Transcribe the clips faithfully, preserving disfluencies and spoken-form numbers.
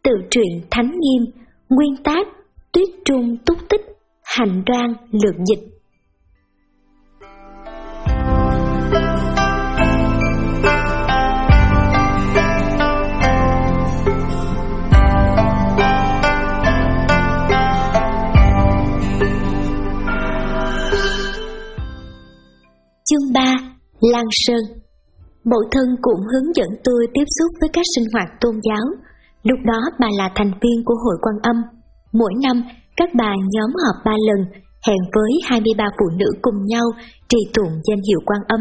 tự truyện thánh nghiêm, nguyên tác Tuyết Trung Túc Tích, hành đoan lược dịch. Chương ba. Lan Sơn. Mẫu thân cũng hướng dẫn tôi tiếp xúc với các sinh hoạt tôn giáo. Lúc đó bà là thành viên của Hội Quan Âm. Mỗi năm, các bà nhóm họp ba lần, hẹn với hai mươi ba phụ nữ cùng nhau trì tụng danh hiệu Quan Âm.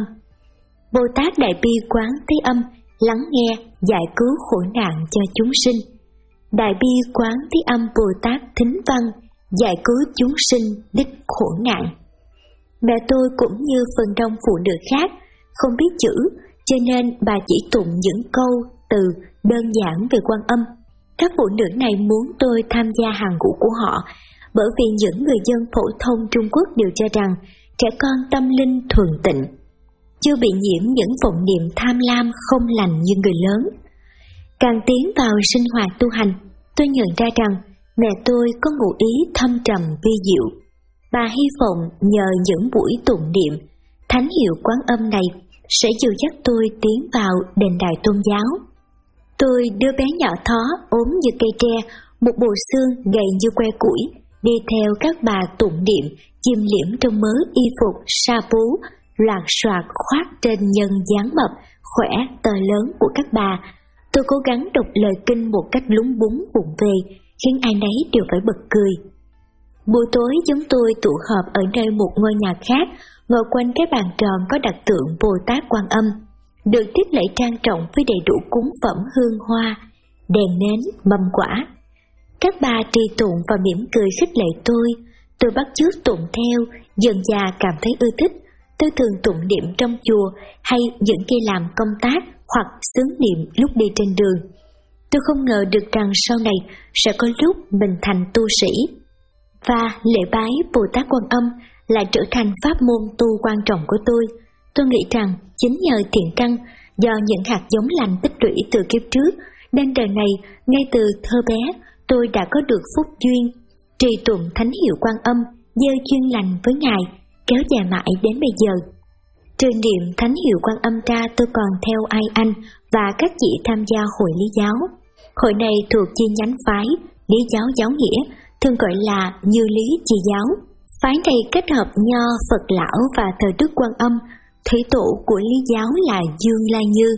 Bồ Tát Đại Bi Quán Thế Âm lắng nghe, giải cứu khổ nạn cho chúng sinh. Đại Bi Quán Thế Âm Bồ Tát Thính Văn giải cứu chúng sinh đích khổ nạn. Mẹ tôi cũng như phần đông phụ nữ khác, không biết chữ, cho nên bà chỉ tụng những câu từ đơn giản về Quan Âm. Các phụ nữ này muốn tôi tham gia hàng ngũ của họ, bởi vì những người dân phổ thông Trung Quốc đều cho rằng trẻ con tâm linh thuần tịnh, chưa bị nhiễm những vọng niệm tham lam không lành như người lớn. Càng tiến vào sinh hoạt tu hành, tôi nhận ra rằng mẹ tôi có ngụ ý thâm trầm vi diệu. Bà hy vọng nhờ những buổi tụng niệm, thánh hiệu Quán Âm này sẽ dìu dắt tôi tiến vào đền đài tôn giáo. Tôi đứa bé nhỏ thó ốm như cây tre, một bộ xương gầy như que củi, đi theo các bà tụng niệm, chìm liễm trong mớ y phục sa bú, loạt soạt khoác trên nhân dáng mập, khỏe, tờ lớn của các bà. Tôi cố gắng đọc lời kinh một cách lúng búng vụng về, khiến ai nấy đều phải bật cười. Buổi tối chúng tôi tụ họp ở nơi một ngôi nhà khác, ngồi quanh cái bàn tròn có đặt tượng Bồ Tát Quan Âm, được tiếp lễ trang trọng với đầy đủ cúng phẩm hương hoa, đèn nến, mâm quả. Các bà trì tụng và mỉm cười khích lệ tôi. Tôi bắt chước tụng theo, dần dà cảm thấy ưa thích. Tôi thường tụng niệm trong chùa hay những khi làm công tác hoặc xướng niệm lúc đi trên đường. Tôi không ngờ được rằng sau này sẽ có lúc mình thành tu sĩ. Và lễ bái Bồ Tát Quan Âm lại trở thành pháp môn tu quan trọng của tôi. Tôi nghĩ rằng chính nhờ thiện căn, do những hạt giống lành tích lũy từ kiếp trước, nên đời này ngay từ thơ bé tôi đã có được phúc duyên trì tụng thánh hiệu Quan Âm, gieo duyên lành với Ngài, kéo dài mãi đến bây giờ. Trừ niệm thánh hiệu Quan Âm ra, tôi còn theo Ai Anh và các chị tham gia hội Lý Giáo. Hội này thuộc chi nhánh phái Lý Giáo Giáo Nghĩa, thường gọi là Như Lý Chi Giáo. Phái này kết hợp Nho, Phật Lão và thờ Đức Quan Âm. Thủy tổ của Lý Giáo là Dương La Như.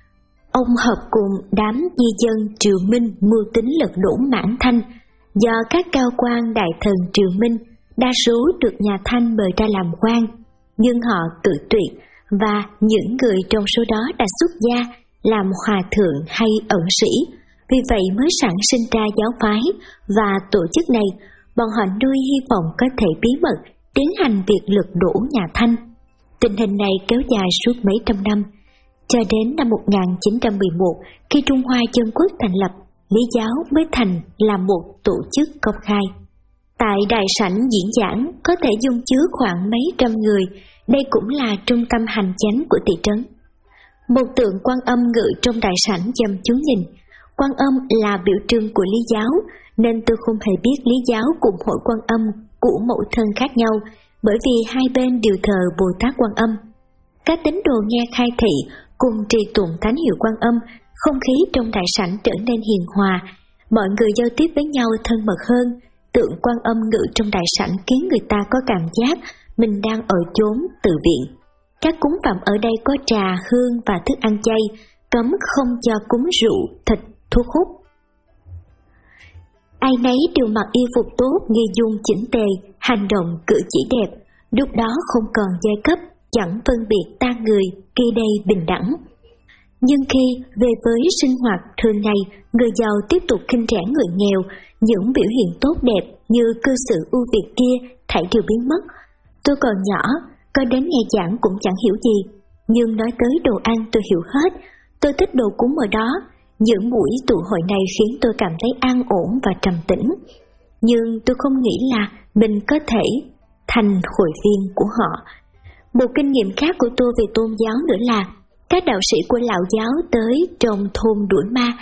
Ông hợp cùng đám di dân Triều Minh mưu tính lật đổ Mãn Thanh. Do các cao quan đại thần Triều Minh đa số được nhà Thanh mời ra làm quan, nhưng họ cự tuyệt, và những người trong số đó đã xuất gia làm hòa thượng hay ẩn sĩ. Vì vậy mới sản sinh ra giáo phái và tổ chức này. Bọn họ nuôi hy vọng có thể bí mật tiến hành việc lật đổ nhà Thanh. Tình hình này kéo dài suốt mấy trăm năm, cho đến năm một nghìn chín trăm mười một, khi Trung Hoa Dân Quốc thành lập, Lý Giáo mới thành là một tổ chức công khai. Tại đại sảnh diễn giảng có thể dung chứa khoảng mấy trăm người. Đây cũng là trung tâm hành chánh của thị trấn. Một tượng Quan Âm ngự trong đại sảnh chăm chú nhìn. Quan Âm là biểu trưng của Lý Giáo, nên tôi không hề biết Lý Giáo cùng Hội Quan Âm của mẫu thân khác nhau, bởi vì hai bên đều thờ Bồ Tát Quan Âm. Các tín đồ nghe khai thị cùng trì tụng thánh hiệu Quan Âm, không khí trong đại sảnh trở nên hiền hòa, mọi người giao tiếp với nhau thân mật hơn. Tượng Quan Âm ngự trong đại sảnh khiến người ta có cảm giác mình đang ở chốn từ viện. Các cúng phẩm ở đây có trà, hương và thức ăn chay, cấm không cho cúng rượu, thịt, thuốc hút. Ai nấy đều mặc y phục tốt, nghi dung chỉnh tề, hành động cử chỉ đẹp. Lúc đó không còn giai cấp, chẳng phân biệt ta người, khi đây bình đẳng. Nhưng khi về với sinh hoạt thường ngày, người giàu tiếp tục khinh rẻ người nghèo, những biểu hiện tốt đẹp như cư xử ưu việt kia thảy đều biến mất. Tôi còn nhỏ, có đến nghe giảng cũng chẳng hiểu gì, nhưng nói tới đồ ăn tôi hiểu hết. Tôi thích đồ cúng ở đó. Những buổi tụ hội này khiến tôi cảm thấy an ổn và trầm tĩnh. Nhưng tôi không nghĩ là mình có thể thành hội viên của họ. Một kinh nghiệm khác của tôi về tôn giáo nữa là các đạo sĩ của Lão giáo tới trong thôn đuổi ma.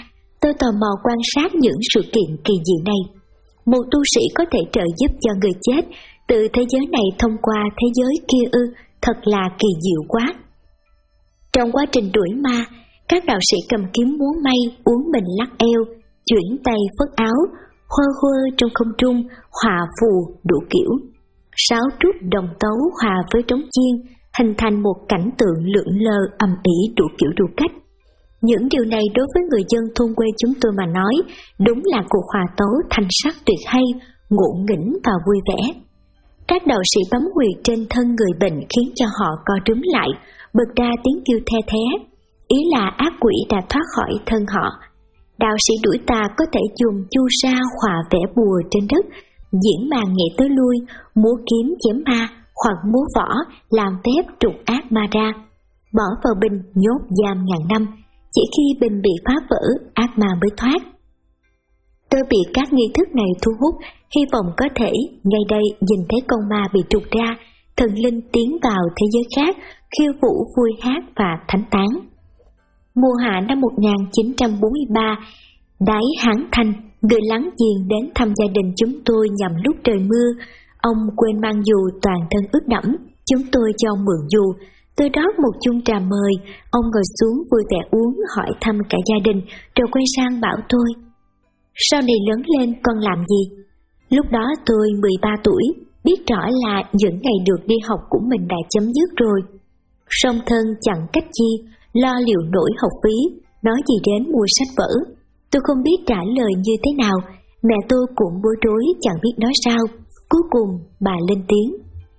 Tôi tò mò quan sát những sự kiện kỳ diệu này. Một tu sĩ có thể trợ giúp cho người chết từ thế giới này thông qua thế giới kia ư, thật là kỳ diệu quá. Trong quá trình đuổi ma, các đạo sĩ cầm kiếm múa may, uốn mình lắc eo, chuyển tay phất áo, hơ hơ trong không trung, hòa phù đủ kiểu. Sáo trúc đồng tấu hòa với trống chiên, hình thành một cảnh tượng lượn lờ ầm ĩ đủ kiểu đủ cách. Những điều này đối với người dân thôn quê chúng tôi mà nói, đúng là cuộc hòa tấu thanh sắc tuyệt hay, ngộ nghĩnh và vui vẻ. Các đạo sĩ bấm huyệt trên thân người bệnh khiến cho họ co rúm lại, bật ra tiếng kêu the thé. Ý là ác quỷ đã thoát khỏi thân họ. Đạo sĩ đuổi tà có thể dùng chu sa hòa vẽ bùa trên đất, diễn màn nghệ tới lui, múa kiếm chém ma, hoặc múa võ làm phép trục ác ma ra, bỏ vào bình nhốt giam ngàn năm. Chỉ khi bình bị phá vỡ, ác ma mới thoát. Tôi bị các nghi thức này thu hút, hy vọng có thể ngay đây nhìn thấy con ma bị trục ra, thần linh tiến vào thế giới khác, khiêu vũ vui hát và thánh tán. Mùa hạ năm một nghìn chín trăm bốn mươi ba, Đái Hán Thanh, người láng giềng đến thăm gia đình chúng tôi nhằm lúc trời mưa. Ông quên mang dù toàn thân ướt đẫm, chúng tôi cho ông mượn dù. Tôi rót một chung trà mời, ông ngồi xuống vui vẻ uống, hỏi thăm cả gia đình, rồi quay sang bảo tôi: sau này lớn lên con làm gì? Lúc đó tôi mười ba tuổi, biết rõ là những ngày được đi học của mình đã chấm dứt rồi. Song thân chẳng cách chi, lo liệu nổi học phí, nói gì đến mua sách vở. Tôi không biết trả lời như thế nào, mẹ tôi cũng bối rối chẳng biết nói sao. Cuối cùng bà lên tiếng: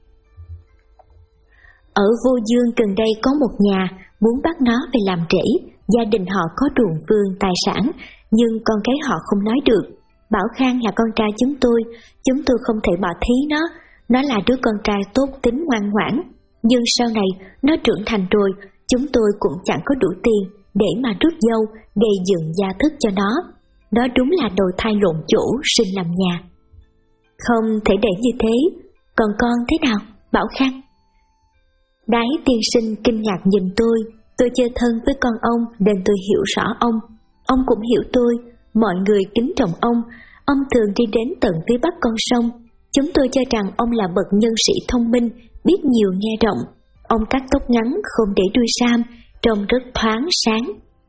ở Vô Dương gần đây có một nhà muốn bắt nó về làm rể. Gia đình họ có ruộng vườn tài sản, nhưng con cái họ không nói được. Bảo Khang là con trai chúng tôi, chúng tôi không thể bỏ thí nó. Nó là đứa con trai tốt tính ngoan ngoãn, nhưng sau này nó trưởng thành rồi, chúng tôi cũng chẳng có đủ tiền để mà rước dâu, gây dựng gia thức cho nó. Nó đúng là đồ thai lộn chỗ, sinh làm nhà. Không thể để như thế. Còn con thế nào, Bảo Khang? Đái tiên sinh kinh ngạc nhìn tôi. Tôi chơi thân với con ông nên tôi hiểu rõ ông. Ông cũng hiểu tôi. Mọi người kính trọng ông. Ông thường đi đến tận phía bắc con sông. Chúng tôi cho rằng ông là bậc nhân sĩ thông minh, biết nhiều nghe rộng. Ông cắt tóc ngắn không để đuôi sam, trông rất thoáng sáng.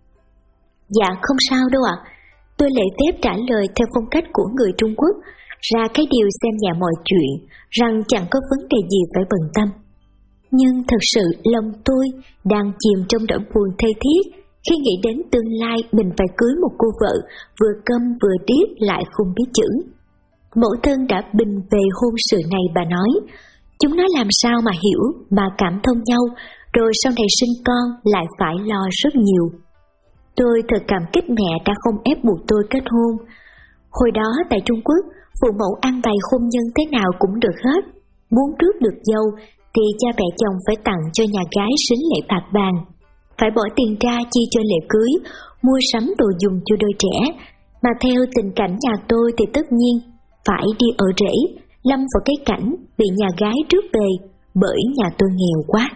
Dạ không sao đâu ạ. Tôi lễ phép trả lời theo phong cách của người Trung Quốc, ra cái điều xem nhẹ mọi chuyện, rằng chẳng có vấn đề gì phải bận tâm. Nhưng thật sự lòng tôi đang chìm trong nỗi buồn thê thiết khi nghĩ đến tương lai mình phải cưới một cô vợ vừa câm vừa điếc lại không biết chữ. Mẫu thân đã bình về hôn sự này, bà nói. Chúng nó làm sao mà hiểu, mà cảm thông nhau, rồi sau này sinh con lại phải lo rất nhiều. Tôi thật cảm kích mẹ đã không ép buộc tôi kết hôn. Hồi đó tại Trung Quốc, phụ mẫu an bày hôn nhân thế nào cũng được hết. Muốn rước được dâu thì cha mẹ chồng phải tặng cho nhà gái sính lễ bạc bàn, phải bỏ tiền ra chi cho lễ cưới, mua sắm đồ dùng cho đôi trẻ. Mà theo tình cảnh nhà tôi thì tất nhiên phải đi ở rể, lâm vào cái cảnh bị nhà gái rước về, bởi nhà tôi nghèo quá.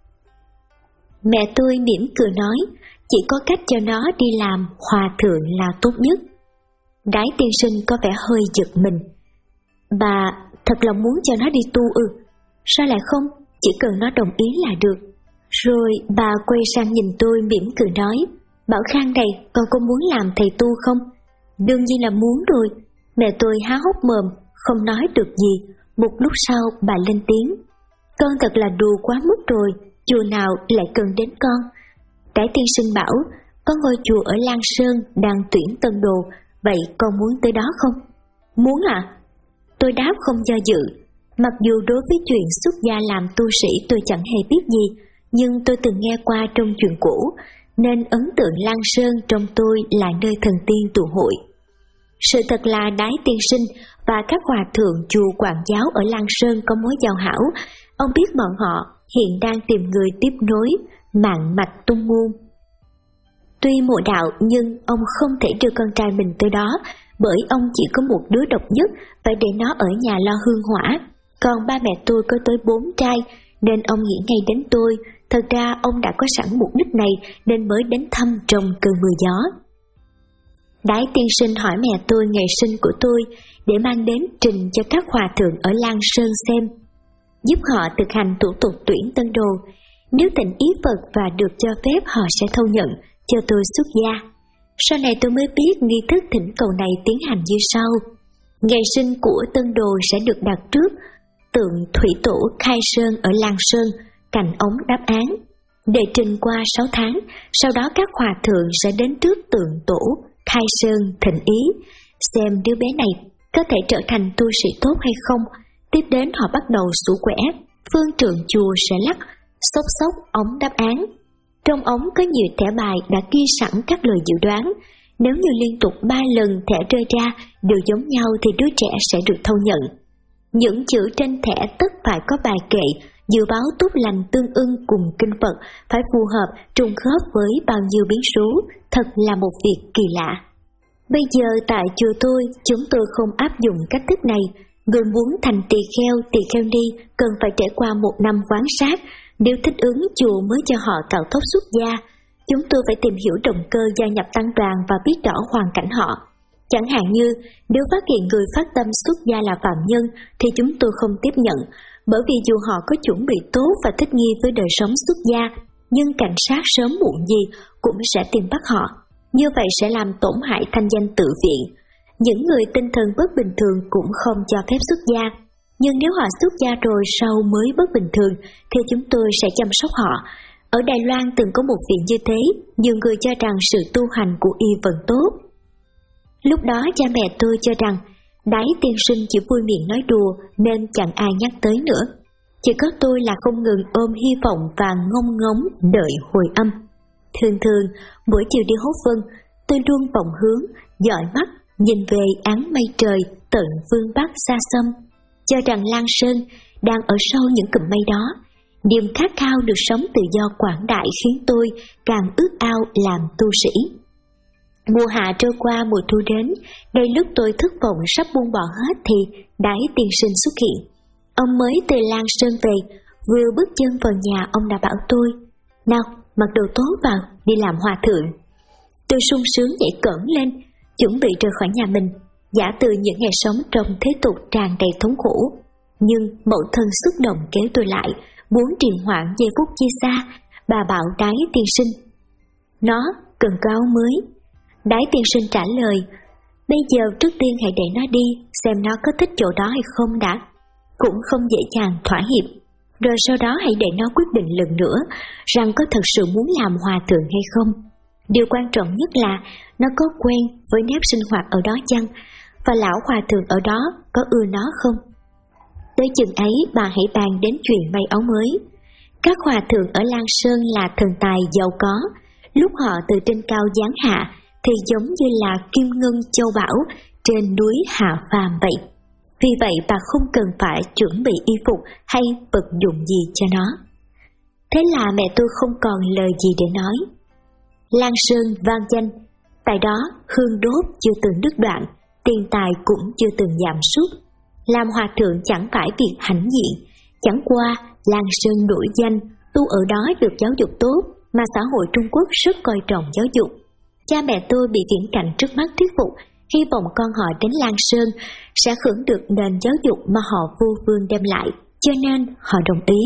Mẹ tôi mỉm cười nói, chỉ có cách cho nó đi làm hòa thượng là tốt nhất. Đái tiên sinh có vẻ hơi giật mình. Bà thật lòng muốn cho nó đi tu ư? Sao lại không, chỉ cần nó đồng ý là được. Rồi bà quay sang nhìn tôi mỉm cười nói, Bảo Khang này, con có muốn làm thầy tu không? Đương nhiên là muốn rồi. Mẹ tôi há hốc mồm, không nói được gì. Một lúc sau bà lên tiếng, con thật là đùa quá mức rồi, chùa nào lại cần đến con. Đái tiên sinh bảo, có ngôi chùa ở Lan Sơn đang tuyển tân đồ, vậy con muốn tới đó không? Muốn ạ. À? Tôi đáp không do dự. Mặc dù đối với chuyện xuất gia làm tu sĩ tôi chẳng hề biết gì, nhưng tôi từng nghe qua trong chuyện cũ, nên ấn tượng Lan Sơn trong tôi là nơi thần tiên tụ hội. Sự thật là Đái tiên sinh và các hòa thượng chùa Quản Giáo ở Lan Sơn có mối giao hảo. Ông biết bọn họ hiện đang tìm người tiếp nối mạng mạch tung môn. Tuy mộ đạo nhưng ông không thể đưa con trai mình tới đó, bởi ông chỉ có một đứa độc nhất, phải để nó ở nhà lo hương hỏa. Còn ba mẹ tôi có tới bốn trai, nên ông nghĩ ngay đến tôi. Thật ra ông đã có sẵn mục đích này nên mới đến thăm trong cơn mưa gió. Đái tiên sinh hỏi mẹ tôi ngày sinh của tôi để mang đến trình cho các hòa thượng ở Lan Sơn xem, giúp họ thực hành thủ tục tuyển tân đồ. Nếu tình ý Phật và được cho phép họ sẽ thâu nhận cho tôi xuất gia. Sau này tôi mới biết nghi thức thỉnh cầu này tiến hành như sau. Ngày sinh của tân đồ sẽ được đặt trước tượng thủy tổ Khai Sơn ở Lan Sơn, cạnh ống đáp án. Để trình qua sáu tháng, sau đó các hòa thượng sẽ đến trước tượng tổ Khai Sơn thỉnh ý, xem đứa bé này có thể trở thành tu sĩ tốt hay không. Tiếp đến họ bắt đầu sủ quẻ, phương trượng chùa sẽ lắc, xốc xốc ống đáp án. Trong ống có nhiều thẻ bài đã ghi sẵn các lời dự đoán. Nếu như liên tục ba lần thẻ rơi ra đều giống nhau thì đứa trẻ sẽ được thâu nhận. Những chữ trên thẻ tất phải có bài kệ, dự báo tốt lành tương ưng cùng kinh Phật, phải phù hợp, trùng khớp với bao nhiêu biến số, thật là một việc kỳ lạ. Bây giờ tại chùa tôi, chúng tôi không áp dụng cách thức này. Người muốn thành tỳ kheo, tỳ kheo ni cần phải trải qua một năm quan sát. Nếu thích ứng, chùa mới cho họ cạo tóc xuất gia. Chúng tôi phải tìm hiểu động cơ gia nhập tăng đoàn và biết rõ hoàn cảnh họ. Chẳng hạn như, nếu phát hiện người phát tâm xuất gia là phạm nhân thì chúng tôi không tiếp nhận, bởi vì dù họ có chuẩn bị tốt và thích nghi với đời sống xuất gia, nhưng cảnh sát sớm muộn gì cũng sẽ tìm bắt họ. Như vậy sẽ làm tổn hại thanh danh tự viện. Những người tinh thần bất bình thường cũng không cho phép xuất gia. Nhưng nếu họ xuất gia rồi sau mới bất bình thường thì chúng tôi sẽ chăm sóc họ. Ở Đài Loan từng có một viện như thế, nhiều người cho rằng sự tu hành của y vẫn tốt. Lúc đó cha mẹ tôi cho rằng Đái tiên sinh chỉ vui miệng nói đùa nên chẳng ai nhắc tới nữa. Chỉ có tôi là không ngừng ôm hy vọng và ngông ngóng đợi hồi âm. Thường thường, mỗi chiều đi hốt phân, tôi luôn vọng hướng, dõi mắt, nhìn về áng mây trời tận phương Bắc xa xăm, cho rằng Lan Sơn đang ở sâu những cụm mây đó. Niềm khát khao được sống tự do quảng đại khiến tôi càng ước ao làm tu sĩ. Mùa hạ trôi qua, mùa thu đến, ngay lúc tôi thất vọng sắp buông bỏ hết thì Đái tiên sinh xuất hiện. Ông mới từ Lan Sơn về, vừa bước chân vào nhà ông đã bảo tôi: "Nào, mặc đồ tốt vào, đi làm hòa thượng." Tôi sung sướng nhảy cẫng lên, chuẩn bị rời khỏi nhà mình, giả từ những ngày sống trong thế tục tràn đầy thống khổ. Nhưng mẫu thân xúc động kéo tôi lại, muốn trì hoãn giây phút chia xa. Bà bảo Đái tiên sinh: "Nó cần có áo mới." Đái tiên sinh trả lời: "Bây giờ trước tiên hãy để nó đi, xem nó có thích chỗ đó hay không đã." Cũng không dễ dàng thỏa hiệp. Rồi sau đó hãy để nó quyết định lần nữa rằng có thật sự muốn làm hòa thượng hay không. Điều quan trọng nhất là nó có quen với nếp sinh hoạt ở đó chăng, và lão hòa thượng ở đó có ưa nó không. Tới chừng ấy bà hãy bàn đến chuyện may áo mới. Các hòa thượng ở Lan Sơn là thần tài giàu có, lúc họ từ trên cao giáng hạ thì giống như là kim ngân châu báu trên núi hạ phàm vậy. Vì vậy bà không cần phải chuẩn bị y phục hay vật dụng gì cho nó. Thế là mẹ tôi không còn lời gì để nói. Lan Sơn vang danh, tại đó hương đốt chưa từng đứt đoạn, tiền tài cũng chưa từng giảm sút. Làm hòa thượng chẳng phải việc hãnh diện, chẳng qua Lan Sơn nổi danh, tu ở đó được giáo dục tốt, mà xã hội Trung Quốc rất coi trọng giáo dục. Cha mẹ tôi bị viễn cảnh trước mắt thuyết phục, hy vọng con họ đến Lan Sơn sẽ hưởng được nền giáo dục mà họ vô phương đem lại, cho nên họ đồng ý.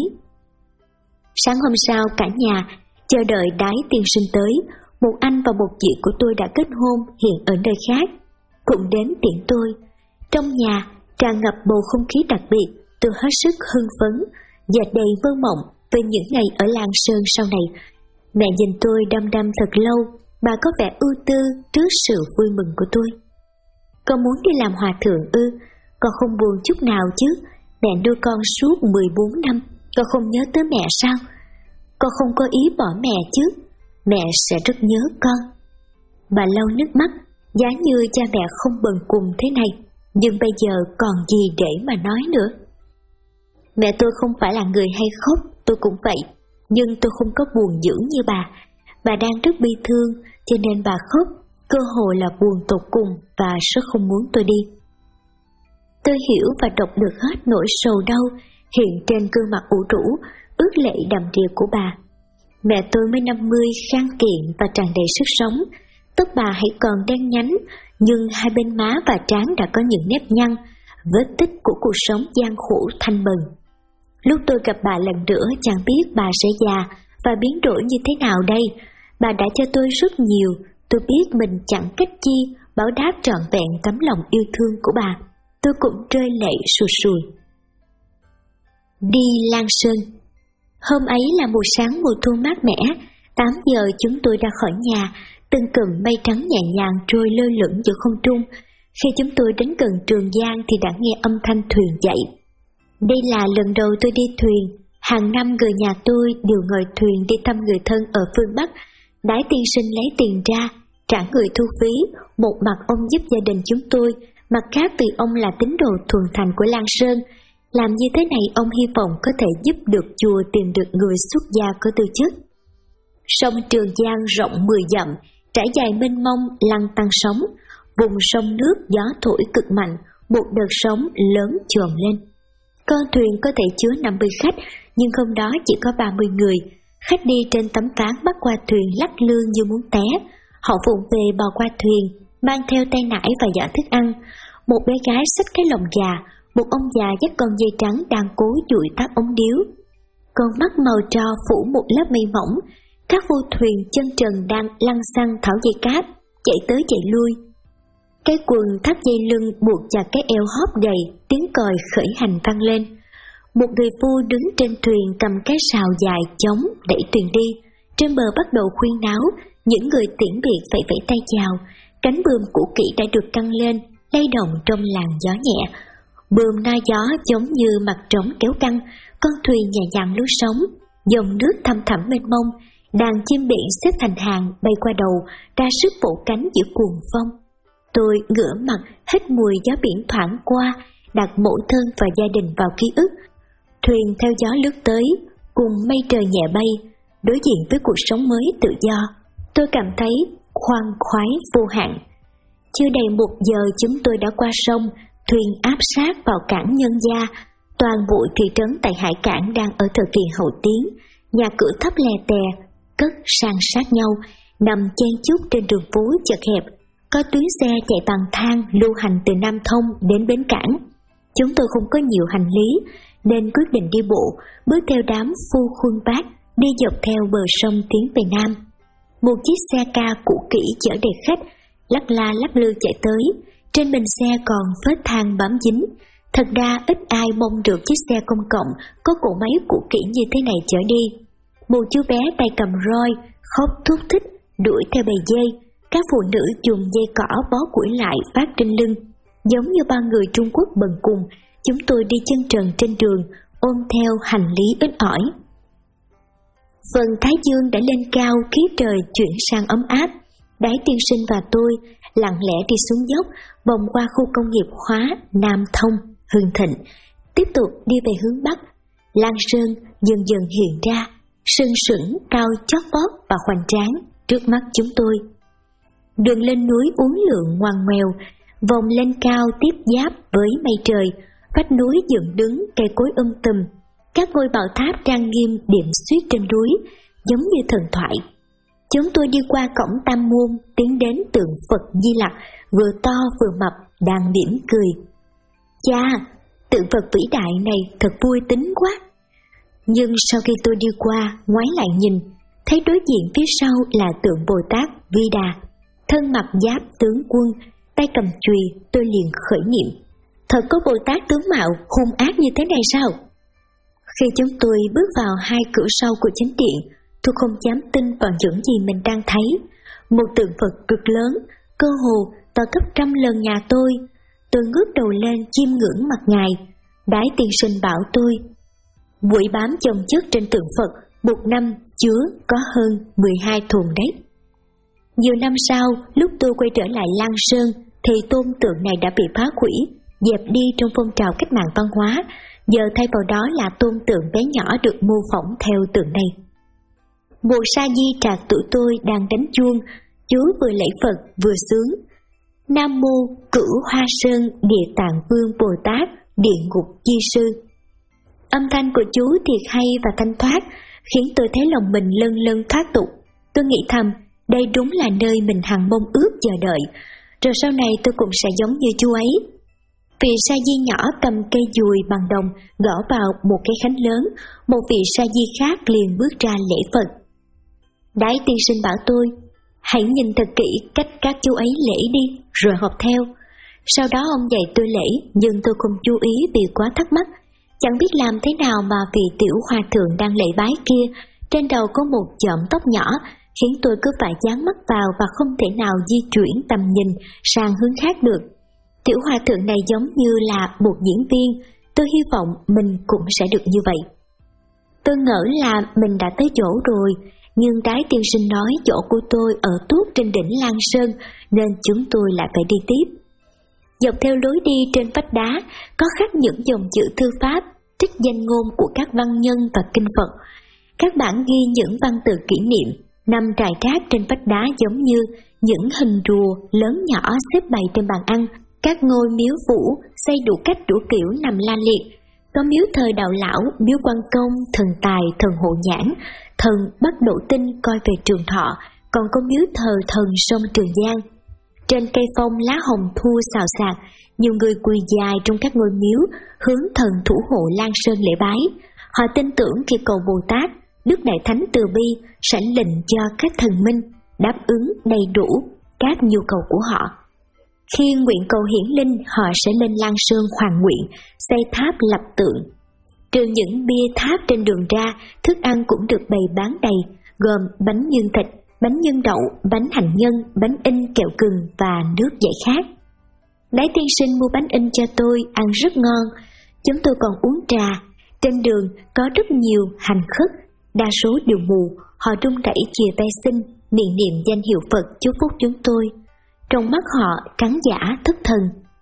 Sáng hôm sau cả nhà chờ đợi Đái tiên sinh tới. Một anh và một chị của tôi đã kết hôn hiện ở nơi khác, cũng đến tiễn tôi. Trong nhà tràn ngập bầu không khí đặc biệt, tôi hết sức hưng phấn và đầy mơ mộng về những ngày ở Lan Sơn sau này. Mẹ nhìn tôi đăm đăm thật lâu, bà có vẻ ưu tư trước sự vui mừng của tôi. "Con muốn đi làm hòa thượng ư? Con không buồn chút nào chứ? Mẹ nuôi con suốt mười bốn năm, con không nhớ tới mẹ sao? Con không có ý bỏ mẹ chứ? Mẹ sẽ rất nhớ con." Bà lau nước mắt, giá như cha mẹ không bần cùng thế này, nhưng bây giờ còn gì để mà nói nữa. Mẹ tôi không phải là người hay khóc, tôi cũng vậy, nhưng tôi không có buồn dữ như bà. Bà đang rất bi thương, cho nên bà khóc, cơ hội là buồn tột cùng và rất không muốn tôi đi. Tôi hiểu và đọc được hết nỗi sầu đau hiện trên gương mặt ủ rũ, ướt lệ đầm đìa của bà. Mẹ tôi mới năm mươi, khang kiện và tràn đầy sức sống. Tóc bà hãy còn đen nhánh, nhưng hai bên má và trán đã có những nếp nhăn, vết tích của cuộc sống gian khổ thanh bần. Lúc tôi gặp bà lần nữa, chẳng biết bà sẽ già và biến đổi như thế nào đây. Bà đã cho tôi rất nhiều, tôi biết mình chẳng cách chi báo đáp trọn vẹn tấm lòng yêu thương của bà. Tôi cũng rơi lệ sùi sùi. Đi Lan Sơn. Hôm ấy là một sáng mùa thu mát mẻ. Tám giờ chúng tôi ra khỏi nhà, từng cụm mây trắng nhẹ nhàng trôi lơ lửng giữa không trung. Khi chúng tôi đến gần Trường Giang thì đã nghe âm thanh thuyền dậy. Đây là lần đầu tôi đi thuyền. Hàng năm người nhà tôi đều ngồi thuyền đi thăm người thân ở phương Bắc. Đái tiên sinh lấy tiền ra, trả người thu phí. Một mặt ông giúp gia đình chúng tôi, mặt khác vì ông là tín đồ thuần thành của Lan Sơn. Làm như thế này ông hy vọng có thể giúp được chùa tìm được người xuất gia có tư chất. Sông Trường Giang rộng mười dặm, trải dài mênh mông, lăn tăn sóng. Vùng sông nước gió thổi cực mạnh, một đợt sóng lớn trồm lên. Con thuyền có thể chứa năm mươi khách, nhưng hôm đó chỉ có ba mươi người. Khách đi trên tấm ván bắt qua thuyền lắc lư như muốn té. Họ vụng về bò qua thuyền, mang theo tay nải và giỏ thức ăn. Một bé gái xách cái lồng gà, một ông già dắt con dây trắng đang cố dụi tắt ống điếu. Con mắt màu tro phủ một lớp mây mỏng. Các vô thuyền chân trần đang lăn xăng tháo dây cáp, chạy tới chạy lui. Cái quần thắt dây lưng buộc chặt cái eo hóp gầy, tiếng còi khởi hành vang lên. Một người phu đứng trên thuyền cầm cái sào dài chống đẩy thuyền đi. Trên bờ bắt đầu khuyên náo, những người tiễn biệt vẫy vẫy tay chào. Cánh buồm cũ kỹ đã được căng lên, lay động trong làn gió nhẹ. Buồm na gió giống như mặt trống kéo căng, con thuyền nhẹ nhàng lướt sóng. Dòng nước thăm thẳm mênh mông, đàn chim biển xếp thành hàng bay qua đầu, ra sức vỗ cánh giữa cuồng phong. Tôi ngửa mặt hít mùi gió biển thoảng qua, đặt mẫu thân và gia đình vào ký ức. Thuyền theo gió lướt tới, cùng mây trời nhẹ bay, đối diện với cuộc sống mới tự do. Tôi cảm thấy khoan khoái vô hạn. Chưa đầy một giờ chúng tôi đã qua sông, thuyền áp sát vào cảng Nhân Gia. Toàn bộ thị trấn tại hải cảng đang ở thời kỳ hậu tiến, nhà cửa thấp lè tè, cất san sát nhau, nằm chen chúc trên đường phố chật hẹp. Có tuyến xe chạy bằng thang lưu hành từ Nam Thông đến bến cảng. Chúng tôi không có nhiều hành lý nên quyết định đi bộ, bước theo đám phu khuân bác đi dọc theo bờ sông tiến về Nam. Một chiếc xe ca cũ kỹ chở đầy khách lắc la lắc lư chạy tới. Trên bình xe còn vết than bám dính. Thật ra ít ai mong được chiếc xe công cộng có cỗ máy cũ kỹ như thế này chở đi. Một chú bé tay cầm roi khóc thúc thích đuổi theo bầy dê. Các phụ nữ dùng dây cỏ bó củi lại vác trên lưng. Giống như ba người Trung Quốc bần cùng, chúng tôi đi chân trần trên đường, ôm theo hành lý ít ỏi. Vầng thái dương đã lên cao, khí trời chuyển sang ấm áp. Đái tiên sinh và tôi lặng lẽ đi xuống dốc, vòng qua khu công nghiệp hóa Nam Thông, Hưng Thịnh, tiếp tục đi về hướng Bắc. Lan Sơn dần dần hiện ra, sừng sững cao chót vót và hoành tráng trước mắt chúng tôi. Đường lên núi uốn lượn ngoằn ngoèo, vòng lên cao tiếp giáp với mây trời, vách núi dựng đứng cây cối um tùm, các ngôi bảo tháp trang nghiêm điểm xuyết trên núi, giống như thần thoại. Chúng tôi đi qua cổng Tam Môn, tiến đến tượng Phật Di Lặc, vừa to vừa mập, đang mỉm cười. Chà, tượng Phật vĩ đại này thật vui tính quá. Nhưng sau khi tôi đi qua, ngoái lại nhìn, thấy đối diện phía sau là tượng Bồ Tát Vi Đà. Thân mặc giáp tướng quân, tay cầm chùy, tôi liền khởi niệm. Thật có Bồ Tát tướng mạo hung ác như thế này sao? Khi chúng tôi bước vào hai cửa sau của chính điện, tôi không dám tin vào những gì mình đang thấy. Một tượng Phật cực lớn, cơ hồ to gấp trăm lần nhà tôi. Tôi ngước đầu lên chiêm ngưỡng mặt Ngài. Đái tiên sinh bảo tôi, bụi bám chồng chất trên tượng Phật, một năm chứa có hơn mười hai thùng đấy. Nhiều năm sau, lúc tôi quay trở lại Lan Sơn, thì tôn tượng này đã bị phá hủy, dẹp đi trong phong trào cách mạng văn hóa. Giờ thay vào đó là tôn tượng bé nhỏ được mô phỏng theo tượng này. Một sa di trạc tuổi tôi đang đánh chuông, chú vừa lạy Phật vừa sướng: Nam mô Cửu Hoa Sơn Địa Tạng Vương Bồ Tát Địa Ngục Chi Sư. Âm thanh của chú thiệt hay và thanh thoát, khiến tôi thấy lòng mình lân lân thoát tục. Tôi nghĩ thầm, Đây đúng là nơi mình hằng mong ước chờ đợi, rồi sau này tôi cũng sẽ giống như chú ấy. Vị sa di nhỏ cầm cây dùi bằng đồng gõ vào một cái khánh lớn, một vị sa di khác liền bước ra lễ Phật. Đái tiên sinh bảo tôi, hãy nhìn thật kỹ cách các chú ấy lễ đi, rồi học theo. Sau đó ông dạy tôi lễ, nhưng tôi không chú ý vì quá thắc mắc, chẳng biết làm thế nào mà vị tiểu hòa thượng đang lễ bái kia trên đầu có một chõm tóc nhỏ, khiến tôi cứ phải dán mắt vào và không thể nào di chuyển tầm nhìn sang hướng khác được. Tiểu hòa thượng này giống như là một diễn viên, tôi hy vọng mình cũng sẽ được như vậy. Tôi ngỡ là mình đã tới chỗ rồi, nhưng Đái tiên sinh nói chỗ của tôi ở tuốt trên đỉnh Lan Sơn, nên chúng tôi lại phải đi tiếp. Dọc theo lối đi trên vách đá có khắc những dòng chữ thư pháp, trích danh ngôn của các văn nhân và kinh Phật. Các bản ghi những văn tự kỷ niệm nằm rải rác trên vách đá giống như những hình rùa lớn nhỏ xếp bày trên bàn ăn. Các ngôi miếu vũ xây đủ cách đủ kiểu nằm la liệt. Có miếu thờ đạo lão, miếu quan công, thần tài, thần hộ nhãn, thần bắt độ tinh coi về trường thọ, còn có miếu thờ thần sông Trường Giang. Trên cây phong lá hồng thu xào xạc, nhiều người quỳ dài trong các ngôi miếu hướng thần thủ hộ Lan Sơn lễ bái. Họ tin tưởng khi cầu Bồ Tát, Đức Đại Thánh từ bi sẽ lệnh cho các thần minh đáp ứng đầy đủ các nhu cầu của họ. Khi nguyện cầu hiển linh, họ sẽ lên Lan Sơn hoàn nguyện, xây tháp lập tượng. Trừ những bia tháp trên đường ra, thức ăn cũng được bày bán đầy, gồm bánh nhân thịt, bánh nhân đậu, bánh hành nhân, bánh in, kẹo gừng và nước giải khát. Đái tiên sinh mua bánh in cho tôi, ăn rất ngon. Chúng tôi còn uống trà. Trên đường có rất nhiều hành khất, đa số đều mù, họ run rẩy chìa tay xin, miệng niệm danh hiệu Phật chúc phúc chúng tôi. Trong mắt họ trắng giả thất thần.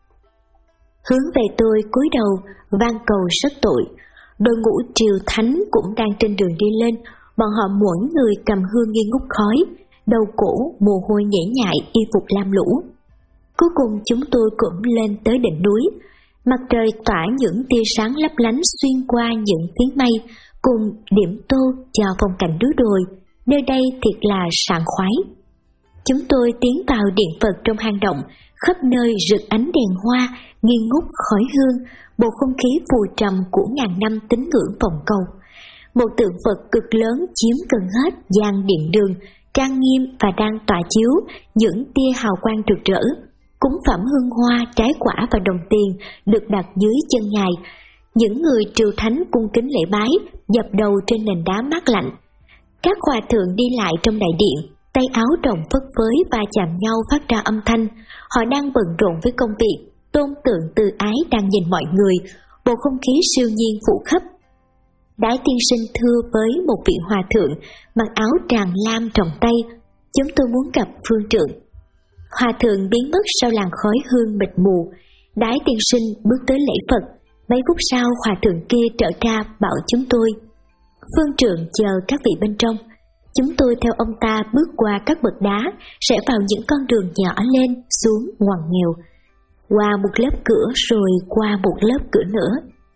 Hướng về tôi cúi đầu van cầu rất tội. Đội ngũ triều thánh cũng đang trên đường đi lên, bọn họ mỗi người cầm hương nghi ngút khói, đầu cổ mồ hôi nhễ nhại, y phục lam lũ. Cuối cùng chúng tôi cũng lên tới đỉnh núi. Mặt trời tỏa những tia sáng lấp lánh xuyên qua những phiến mây, cùng điểm tô cho phong cảnh núi đồi, nơi đây thiệt là sảng khoái. Chúng tôi tiến vào điện Phật trong hang động, khắp nơi rực ánh đèn hoa, nghi ngút khói hương, bầu không khí phù trầm của ngàn năm tín ngưỡng vòng cầu. Một tượng Phật cực lớn chiếm gần hết gian điện đường, trang nghiêm và đang tỏa chiếu những tia hào quang rực rỡ. Cúng phẩm hương hoa, trái quả và đồng tiền được đặt dưới chân Ngài. Những người triều thánh cung kính lễ bái, dập đầu trên nền đá mát lạnh. Các hòa thượng đi lại trong đại điện, tay áo rộng phất phới và chạm nhau phát ra âm thanh. Họ đang bận rộn với công việc. Tôn tượng từ ái đang nhìn mọi người, bầu không khí siêu nhiên phủ khắp. Đái tiên sinh thưa với một vị hòa thượng mặc áo tràng lam trọng tay, chúng tôi muốn gặp phương trượng. Hòa thượng biến mất sau làn khói hương mịt mù. Đái tiên sinh bước tới lễ Phật. Mấy phút sau hòa thượng kia trở ra bảo chúng tôi, phương trượng chờ các vị bên trong. Chúng tôi theo ông ta bước qua các bậc đá, sẽ vào những con đường nhỏ lên xuống ngoằn nghèo, qua một lớp cửa rồi qua một lớp cửa nữa.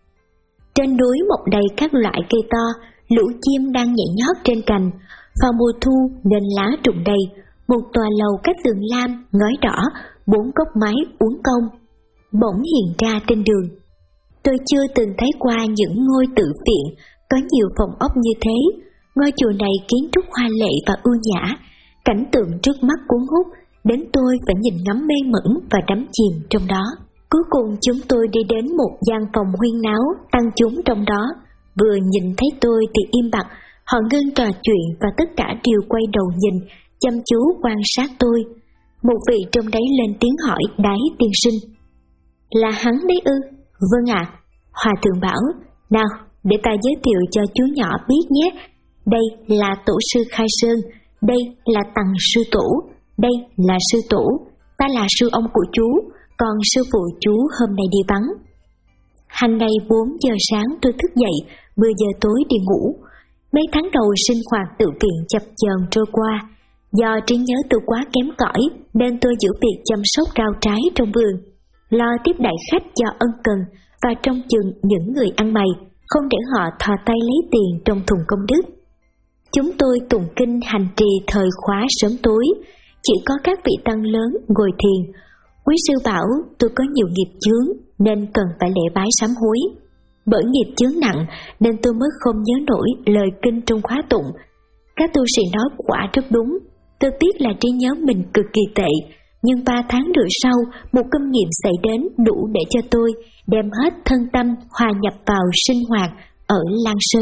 Trên núi mọc đầy các loại cây to, lũ chim đang nhảy nhót trên cành. Vào mùa thu nên lá rụng đầy. Một tòa lầu cách tường lam, ngói đỏ, bốn góc mái uốn cong bỗng hiện ra trên đường. Tôi chưa từng thấy qua những ngôi tự viện có nhiều phòng ốc như thế. Ngôi chùa này kiến trúc hoa lệ và ưu nhã, cảnh tượng trước mắt cuốn hút, đến tôi phải nhìn ngắm mê mẩn và đắm chìm trong đó. Cuối cùng chúng tôi đi đến một gian phòng huyên náo, tăng chúng trong đó vừa nhìn thấy tôi thì im bặt, họ ngưng trò chuyện và tất cả đều quay đầu nhìn, chăm chú quan sát tôi. Một vị trong đấy lên tiếng hỏi Đái tiên sinh, là hắn đấy ư? Vâng ạ. À. Hòa thượng bảo, nào để ta giới thiệu cho chú nhỏ biết nhé. Đây là tổ sư Khai Sơn, đây là Tằng sư tổ, đây là sư tổ, ta là sư ông của chú, còn sư phụ chú hôm nay đi vắng. Hàng ngày bốn giờ sáng tôi thức dậy, mười giờ tối đi ngủ. Mấy tháng đầu sinh hoạt tự viện chập chờn trôi qua. Do trí nhớ tôi quá kém cỏi nên tôi giữ việc chăm sóc rau trái trong vườn, lo tiếp đãi khách do ân cần và trông chừng những người ăn mày, không để họ thò tay lấy tiền trong thùng công đức. Chúng tôi tụng kinh hành trì thời khóa sớm tối, chỉ có các vị tăng lớn ngồi thiền. Quý sư bảo tôi có nhiều nghiệp chướng nên cần phải lễ bái sám hối. Bởi nghiệp chướng nặng nên tôi mới không nhớ nổi lời kinh trong khóa tụng. Các tu sĩ nói quả rất đúng. Tôi biết là trí nhớ mình cực kỳ tệ, nhưng ba tháng rưỡi sau, một kinh nghiệm xảy đến đủ để cho tôi đem hết thân tâm hòa nhập vào sinh hoạt ở Lan Sơn.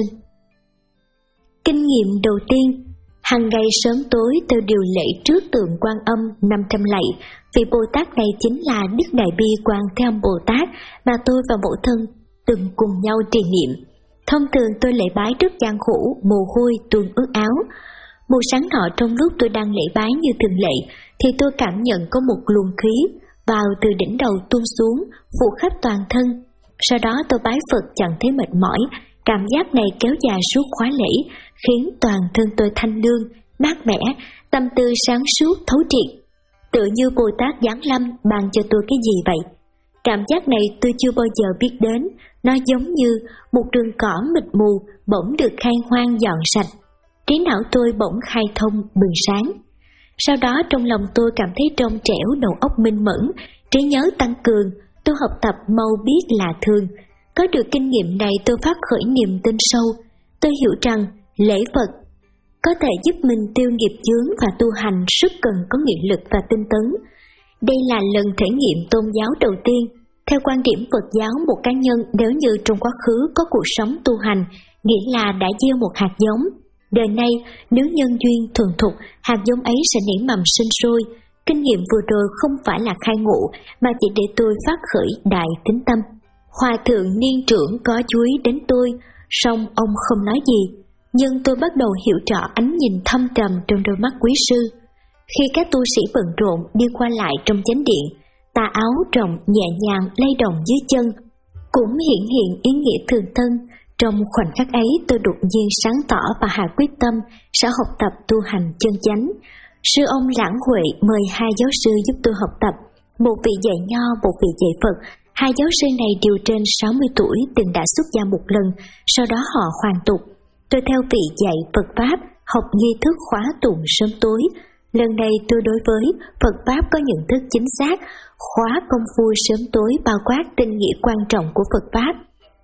Kinh nghiệm đầu tiên, hàng ngày sớm tối tôi đều lễ trước tượng Quan Âm năm trăm lạy. Vị Bồ Tát này chính là Đức Đại Bi Quan Thế Âm Bồ Tát mà tôi và mẫu thân từng cùng nhau trì niệm. Thông thường tôi lễ bái rất gian khổ, mồ hôi tuôn ướt áo. Một sáng nọ trong lúc tôi đang lễ bái như thường lệ, thì tôi cảm nhận có một luồng khí vào từ đỉnh đầu tuôn xuống, phủ khắp toàn thân. Sau đó tôi bái Phật chẳng thấy mệt mỏi, cảm giác này kéo dài suốt khóa lễ, khiến toàn thân tôi thanh lương, mát mẻ, tâm tư sáng suốt thấu triệt. Tự như Bồ Tát giáng lâm ban cho tôi cái gì vậy? Cảm giác này tôi chưa bao giờ biết đến, nó giống như một rừng cỏ mịt mù bỗng được khai hoang dọn sạch. Trí não tôi bỗng khai thông bừng sáng. Sau đó trong lòng tôi cảm thấy trong trẻo, đầu óc minh mẫn, trí nhớ tăng cường, tôi học tập mau biết là thường. Có được kinh nghiệm này tôi phát khởi niềm tin sâu. Tôi hiểu rằng lễ Phật có thể giúp mình tiêu nghiệp chướng và tu hành rất cần có nghị lực và tinh tấn. Đây là lần thể nghiệm tôn giáo đầu tiên. Theo quan điểm Phật giáo, một cá nhân nếu như trong quá khứ có cuộc sống tu hành, nghĩa là đã gieo một hạt giống. Đời nay, nếu nhân duyên thuần thục, hạt giống ấy sẽ nảy mầm sinh sôi. Kinh nghiệm vừa rồi không phải là khai ngộ, mà chỉ để tôi phát khởi đại tín tâm. Hòa thượng niên trưởng có chú ý đến tôi, song ông không nói gì. Nhưng tôi bắt đầu hiểu rõ ánh nhìn thâm trầm trong đôi mắt quý sư. Khi các tu sĩ bận rộn đi qua lại trong chánh điện, tà áo rộng nhẹ nhàng lay động dưới chân, cũng hiện hiện ý nghĩa thường thân. Trong khoảnh khắc ấy tôi đột nhiên sáng tỏ và hạ quyết tâm sẽ học tập tu hành chân chánh. Sư ông Lãng Huệ mời hai giáo sư giúp tôi học tập, một vị dạy nho, một vị dạy Phật. Hai giáo sư này đều trên sáu mươi tuổi, từng đã xuất gia một lần, sau đó họ hoàn tục. Tôi theo vị dạy Phật Pháp, học nghi thức khóa tụng sớm tối. Lần này tôi đối với Phật Pháp có nhận thức chính xác, khóa công phu sớm tối bao quát tinh nghĩa quan trọng của Phật Pháp.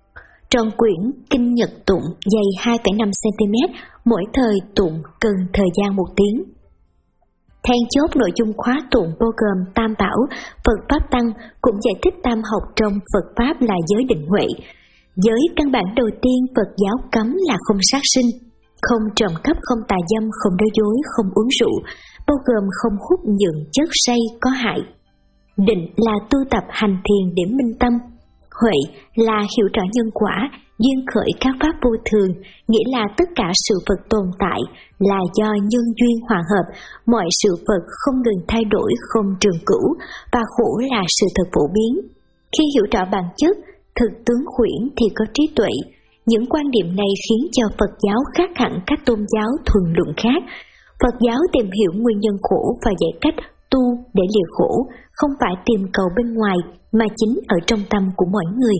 Trong quyển Kinh Nhật Tụng dày hai phẩy năm xăng-ti-mét, mỗi thời tụng cần thời gian một tiếng. Then chốt nội dung khóa tụng bao gồm Tam Bảo, Phật Pháp Tăng, cũng giải thích tam học trong Phật Pháp là giới định huệ. Giới căn bản đầu tiên Phật giáo cấm là không sát sinh, không trộm cắp, không tà dâm, không nói dối, không uống rượu, bao gồm không hút những chất say có hại. Định là tu tập hành thiền để minh tâm. Huệ là hiểu rõ nhân quả, duyên khởi các pháp vô thường, nghĩa là tất cả sự vật tồn tại là do nhân duyên hòa hợp, mọi sự vật không ngừng thay đổi, không trường cửu, và khổ là sự thật phổ biến. Khi hiểu rõ bản chất, thực tướng khuyển thì có trí tuệ. Những quan điểm này khiến cho Phật giáo khác hẳn các tôn giáo thuần luận khác. Phật giáo tìm hiểu nguyên nhân khổ và dạy cách tu để lìa khổ, không phải tìm cầu bên ngoài mà chính ở trong tâm của mỗi người.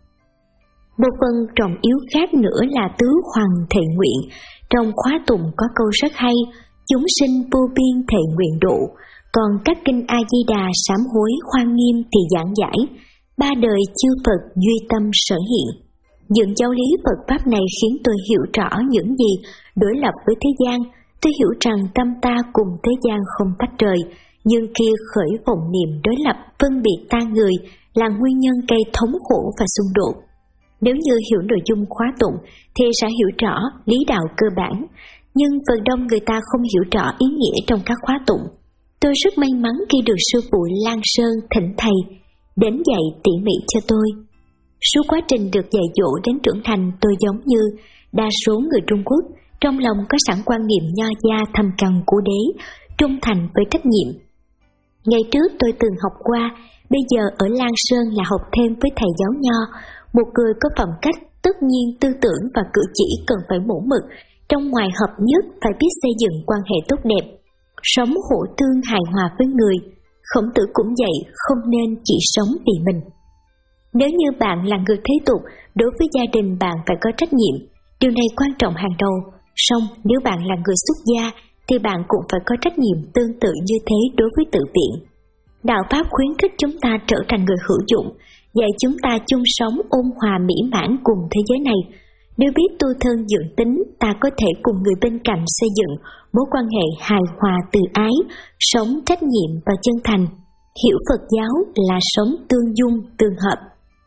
Một phần trọng yếu khác nữa là tứ hoàng thệ nguyện. Trong khóa tụng có câu rất hay: chúng sinh vô biên thệ nguyện độ. Còn các kinh A Di Đà sám hối khoan nghiêm thì giảng giải ba đời chư Phật duy tâm sở hiện. Những giáo lý Phật Pháp này khiến tôi hiểu rõ những gì đối lập với thế gian. Tôi hiểu rằng tâm ta cùng thế gian không tách rời, nhưng khi khởi vọng niệm đối lập, phân biệt ta người là nguyên nhân gây thống khổ và xung đột. Nếu như hiểu nội dung khóa tụng thì sẽ hiểu rõ lý đạo cơ bản, nhưng phần đông người ta không hiểu rõ ý nghĩa trong các khóa tụng. Tôi rất may mắn khi được sư phụ Lan Sơn thỉnh thầy đến dạy tỉ mỉ cho tôi. Suốt quá trình được dạy dỗ đến trưởng thành, tôi giống như đa số người Trung Quốc, trong lòng có sẵn quan niệm nho gia thâm căn cố đế, trung thành với trách nhiệm. Ngày trước tôi từng học qua, bây giờ ở Lan Sơn là học thêm với thầy giáo nho, một người có phẩm cách, tất nhiên tư tưởng và cử chỉ cần phải mẫu mực, trong ngoài hợp nhất, phải biết xây dựng quan hệ tốt đẹp, sống hỗ tương hài hòa với người. Khổng Tử cũng dạy không nên chỉ sống vì mình. Nếu như bạn là người thế tục, đối với gia đình bạn phải có trách nhiệm, điều này quan trọng hàng đầu. Song nếu bạn là người xuất gia thì bạn cũng phải có trách nhiệm tương tự như thế đối với tự viện. Đạo Pháp khuyến khích chúng ta trở thành người hữu dụng, dạy chúng ta chung sống ôn hòa mỹ mãn cùng thế giới này. Nếu biết tu thân dưỡng tính, ta có thể cùng người bên cạnh xây dựng mối quan hệ hài hòa từ ái, sống trách nhiệm và chân thành. Hiểu Phật giáo là sống tương dung, tương hợp.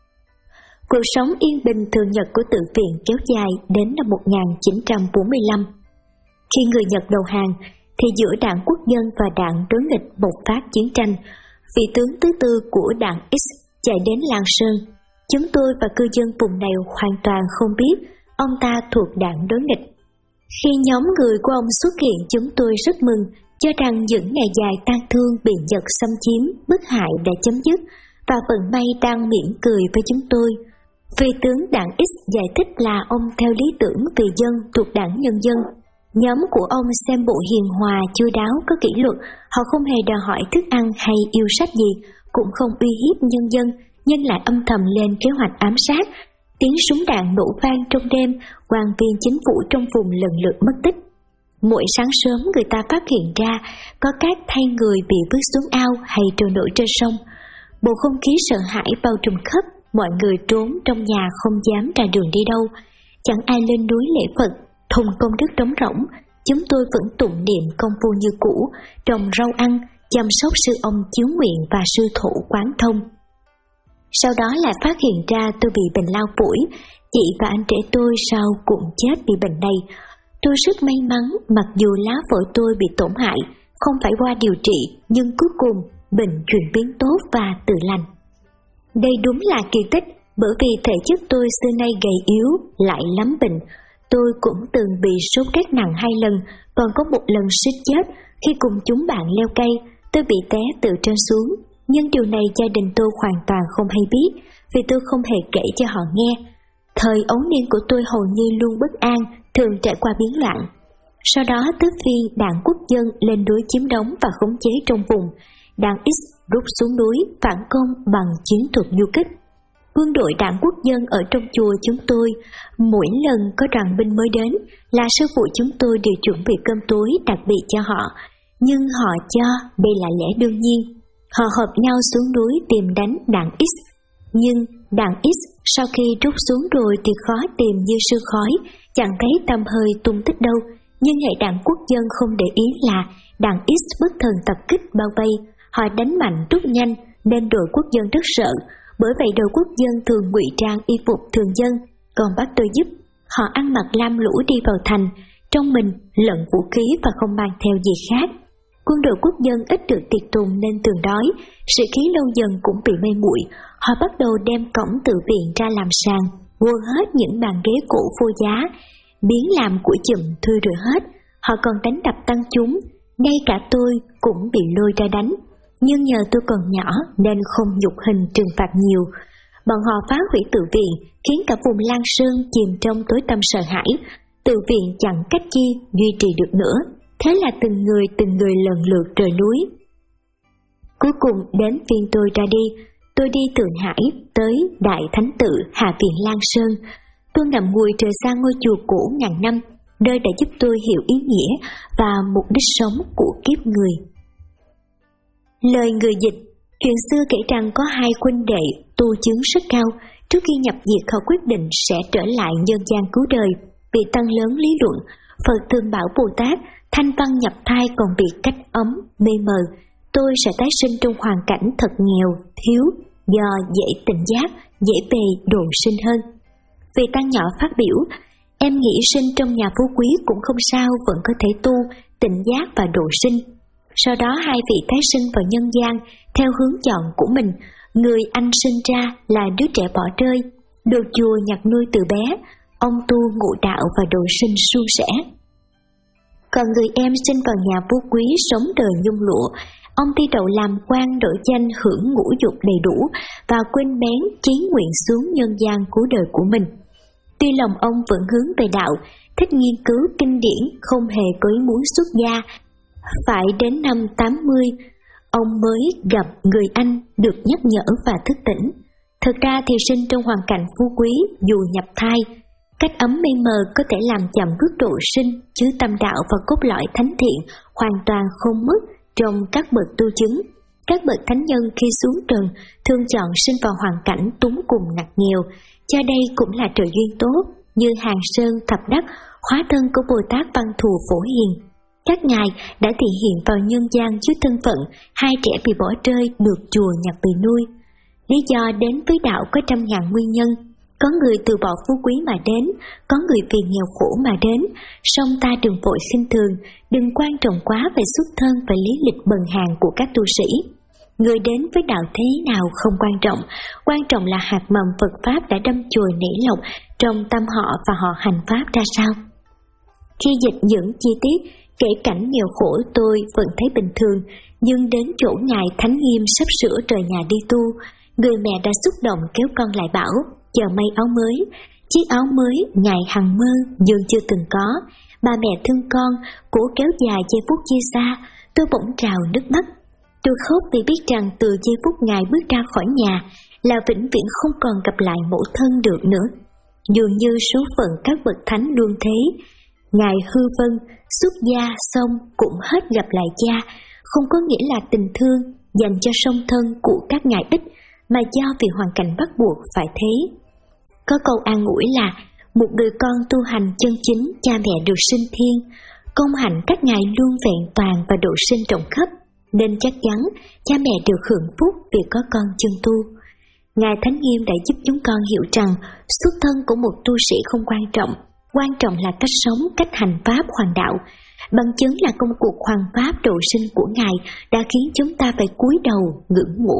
Cuộc sống yên bình thường nhật của tự viện kéo dài đến năm một nghìn chín trăm bốn mươi lăm. Khi người Nhật đầu hàng, thì giữa đảng quốc dân và đảng đối nghịch bộc phát chiến tranh. Vị tướng thứ tư của đảng X chạy đến Lan Sơn. Chúng tôi và cư dân vùng này hoàn toàn không biết ông ta thuộc đảng đối nghịch. Khi nhóm người của ông xuất hiện, chúng tôi rất mừng, cho rằng những ngày dài tang thương bị Nhật xâm chiếm, bức hại đã chấm dứt, và vận may đang mỉm cười với chúng tôi. Vị tướng đảng X giải thích là ông theo lý tưởng vì dân thuộc đảng Nhân dân. Nhóm của ông xem bộ hiền hòa, chu đáo, có kỷ luật, họ không hề đòi hỏi thức ăn hay yêu sách gì, cũng không uy hiếp nhân dân, nhưng lại âm thầm lên kế hoạch ám sát. Tiếng súng đạn nổ vang trong đêm, quan viên chính phủ trong vùng lần lượt mất tích. Mỗi sáng sớm người ta phát hiện ra có các thay người bị vứt xuống ao hay trôi nổi trên sông. Bầu không khí sợ hãi bao trùm khắp, mọi người trốn trong nhà không dám ra đường đi đâu. Chẳng ai lên núi lễ Phật, thùng công đức trống rỗng. Chúng tôi vẫn tụng niệm công phu như cũ, trồng rau ăn, chăm sóc sư ông chiếu nguyện và sư thổ quán thông. Sau đó lại phát hiện ra tôi bị bệnh lao phổi. Chị và anh trẻ tôi sau cũng chết vì bệnh này. Tôi rất may mắn, mặc dù lá phổi tôi bị tổn hại, không phải qua điều trị, nhưng cuối cùng bệnh chuyển biến tốt và tự lành. Đây đúng là kỳ tích, bởi vì thể chất tôi xưa nay gầy yếu, lại lắm bệnh. Tôi cũng từng bị sốt rét nặng hai lần, còn có một lần suýt chết khi cùng chúng bạn leo cây, tôi bị té từ trên xuống. Nhưng điều này gia đình tôi hoàn toàn không hay biết, vì tôi không hề kể cho họ nghe. Thời ấu niên của tôi hầu như luôn bất an, thường trải qua biến loạn. Sau đó tứ phiên đảng quốc dân lên núi chiếm đóng và khống chế trong vùng. Đảng X rút xuống núi phản công bằng chiến thuật du kích. Quân đội đảng quốc dân ở trong chùa chúng tôi, mỗi lần có đoàn binh mới đến là sư phụ chúng tôi đều chuẩn bị cơm tối đặc biệt cho họ. Nhưng họ cho đây là lẽ đương nhiên. Họ hợp nhau xuống núi tìm đánh đảng X. Nhưng đảng X sau khi rút xuống rồi thì khó tìm như sương khói, chẳng thấy tăm hơi tung tích đâu. Nhưng hệ đảng quốc dân không để ý là đảng X bất thần tập kích bao vây. Họ đánh mạnh rút nhanh nên đội quốc dân rất sợ. Bởi vậy đội quốc dân thường ngụy trang y phục thường dân, còn bắt tôi giúp. Họ ăn mặc lam lũ đi vào thành, trong mình lẫn vũ khí và không mang theo gì khác. Quân đội quốc dân ít được tiệc tùng nên thường đói, sự khí lâu dần cũng bị mê muội. Họ bắt đầu đem cổng tự viện ra làm sàn, mua hết những bàn ghế cổ vô giá, biến làm củi chùm thui rồi hết. Họ còn đánh đập tăng chúng, ngay cả tôi cũng bị lôi ra đánh. Nhưng nhờ tôi còn nhỏ nên không nhục hình trừng phạt nhiều. Bọn họ phá hủy tự viện, khiến cả vùng Lan Sơn chìm trong tối tăm sợ hãi. Tự viện chẳng cách chi duy trì được nữa. Thế là từng người từng người lần lượt rời núi. Cuối cùng đến phiên tôi ra đi. Tôi đi từ Hải tới Đại Thánh Tự Hạ Viện Lan Sơn. Tôi ngậm ngùi rời xa ngôi chùa cũ ngàn năm, nơi đã giúp tôi hiểu ý nghĩa và mục đích sống của kiếp người. Lời người dịch, chuyện xưa kể rằng có hai huynh đệ tu chứng rất cao. Trước khi nhập diệt họ quyết định sẽ trở lại nhân gian cứu đời. Vì tăng lớn lý luận, Phật thường bảo Bồ Tát thanh văn nhập thai còn bị cách ấm, mê mờ. Tôi sẽ tái sinh trong hoàn cảnh thật nghèo, thiếu, do dễ tỉnh giác, dễ về độ sinh hơn. Vì tăng nhỏ phát biểu, em nghĩ sinh trong nhà phú quý cũng không sao, vẫn có thể tu, tỉnh giác và độ sinh. Sau đó hai vị tái sinh vào nhân gian theo hướng chọn của mình. Người anh sinh ra là đứa trẻ bỏ rơi, được chùa nhặt nuôi từ bé. Ông tu ngộ đạo và độ sinh suôn sẻ. Còn người em sinh vào nhà phú quý sống đời nhung lụa. Ông thi đậu làm quan đổi danh, hưởng ngũ dục đầy đủ và quên bén chí nguyện xuống nhân gian cứu đời của mình. Tuy lòng ông vẫn hướng về đạo, thích nghiên cứu kinh điển, không hề có ý muốn xuất gia. Phải đến năm tám mươi, ông mới gặp người anh được nhắc nhở và thức tỉnh. Thực ra thì sinh trong hoàn cảnh phú quý dù nhập thai, Cách ấm mây mờ có thể làm chậm bước độ sinh, chứ tâm đạo và cốt lõi thánh thiện hoàn toàn không mất trong các bậc tu chứng. Các bậc thánh nhân khi xuống trần thường chọn sinh vào hoàn cảnh túng cùng ngặt nghèo, cho đây cũng là trời duyên tốt, như Hàng Sơn Thập Đắc, hóa thân của Bồ Tát Văn Thù Phổ Hiền. Các ngài đã thể hiện vào nhân gian dưới thân phận hai trẻ bị bỏ rơi được chùa nhặt về nuôi. Lý do đến với đạo có trăm ngàn nguyên nhân. Có người từ bỏ phú quý mà đến, có người vì nghèo khổ mà đến, song ta đừng vội khinh thường, đừng quan trọng quá về xuất thân và lý lịch bần hàn của các tu sĩ. Người đến với đạo thế nào không quan trọng, quan trọng là hạt mầm Phật Pháp đã đâm chồi nảy lộc trong tâm họ và họ hành Pháp ra sao. Khi dịch những chi tiết, kể cảnh nghèo khổ tôi vẫn thấy bình thường, nhưng đến chỗ ngài Thánh Nghiêm sắp sửa rời nhà đi tu, người mẹ đã xúc động kéo con lại bảo, chờ may áo mới. Chiếc áo mới ngài hằng mơ nhưng chưa từng có. Bà mẹ thương con, cố kéo dài giây phút chia xa, tôi bỗng trào nước mắt. Tôi khóc vì biết rằng từ giây phút ngài bước ra khỏi nhà là vĩnh viễn không còn gặp lại mẫu thân được nữa. Dường như số phận các bậc thánh luôn thế. Ngài hư vân, xuất gia xong cũng hết gặp lại cha, không có nghĩa là tình thương dành cho song thân của các ngài ít, mà do vì hoàn cảnh bắt buộc phải thế. Có câu an ủi là một người con tu hành chân chính, cha mẹ được sinh thiên, công hạnh các ngài luôn vẹn toàn và độ sinh rộng khắp, nên chắc chắn cha mẹ được hưởng phúc vì có con chân tu. Ngài Thánh Nghiêm đã giúp chúng con hiểu rằng xuất thân của một tu sĩ không quan trọng, quan trọng là cách sống, cách hành pháp hoàn đạo. Bằng chứng là công cuộc hoàn pháp độ sinh của ngài đã khiến chúng ta phải cúi đầu ngưỡng mộ.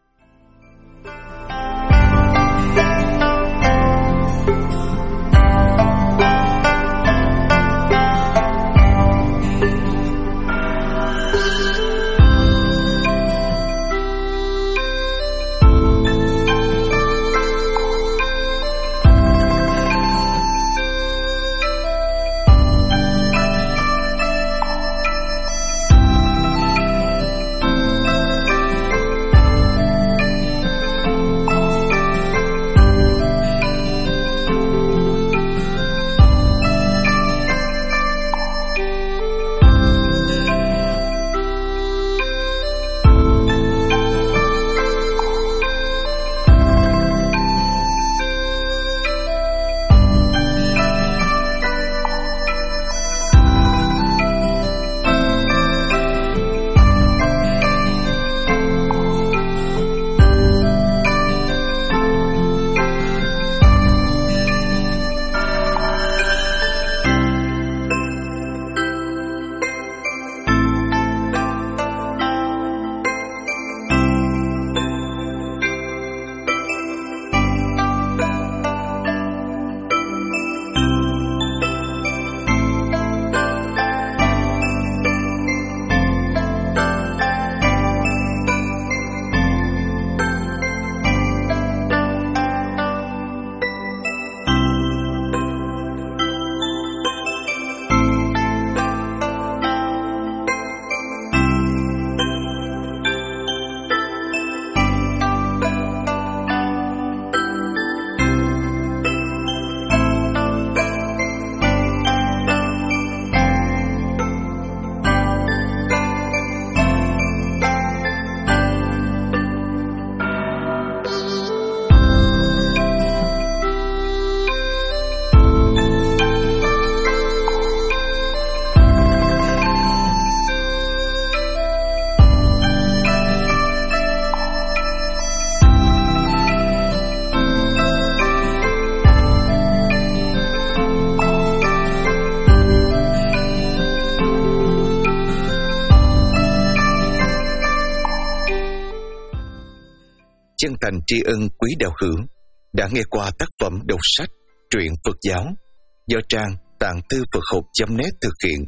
Chân thành tri ân quý đạo hữu đã nghe qua tác phẩm đọc sách truyện Phật giáo do trang tạng thư Phật học chấm net thực hiện.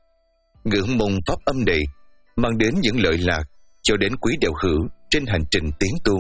Ngưỡng mong pháp âm này mang đến những lợi lạc cho đến quý đạo hữu trên hành trình tiến tu.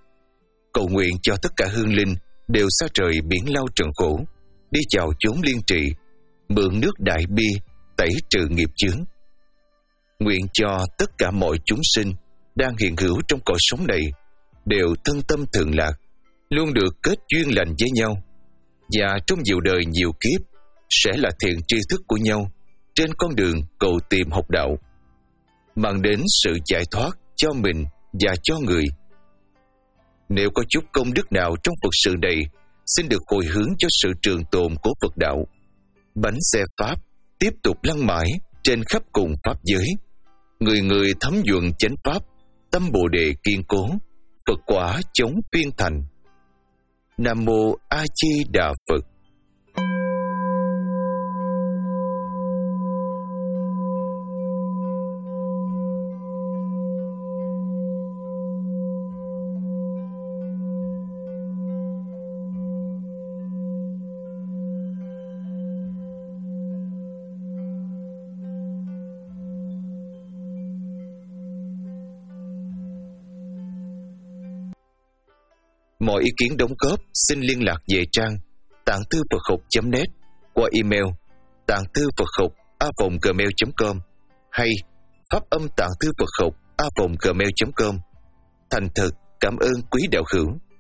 Cầu nguyện cho tất cả hương linh đều xa rời biển lao trần khổ, đi vào chốn liên trị, mượn nước đại bi tẩy trừ nghiệp chướng. Nguyện cho tất cả mọi chúng sinh đang hiện hữu trong cõi sống này đều thân tâm thường lạc, luôn được kết duyên lành với nhau, và trong nhiều đời nhiều kiếp sẽ là thiện tri thức của nhau trên con đường cầu tìm học đạo, mang đến sự giải thoát cho mình và cho người. Nếu có chút công đức nào trong Phật sự này, xin được hồi hướng cho sự trường tồn của Phật đạo. Bánh xe Pháp tiếp tục lăn mãi trên khắp cùng Pháp giới. Người người thấm nhuận chánh Pháp, tâm Bồ Đề kiên cố, Phật quả chống phiên thành. Nam Mô A Di Đà Phật. Mọi ý kiến đóng góp xin liên lạc về trang tạng thư Phật học chấm net qua email tạng thư Phật học a vòng gmail chấm com hay pháp âm tạng thư Phật học a vòng gmail chấm com. Thành thật cảm ơn quý đạo hữu.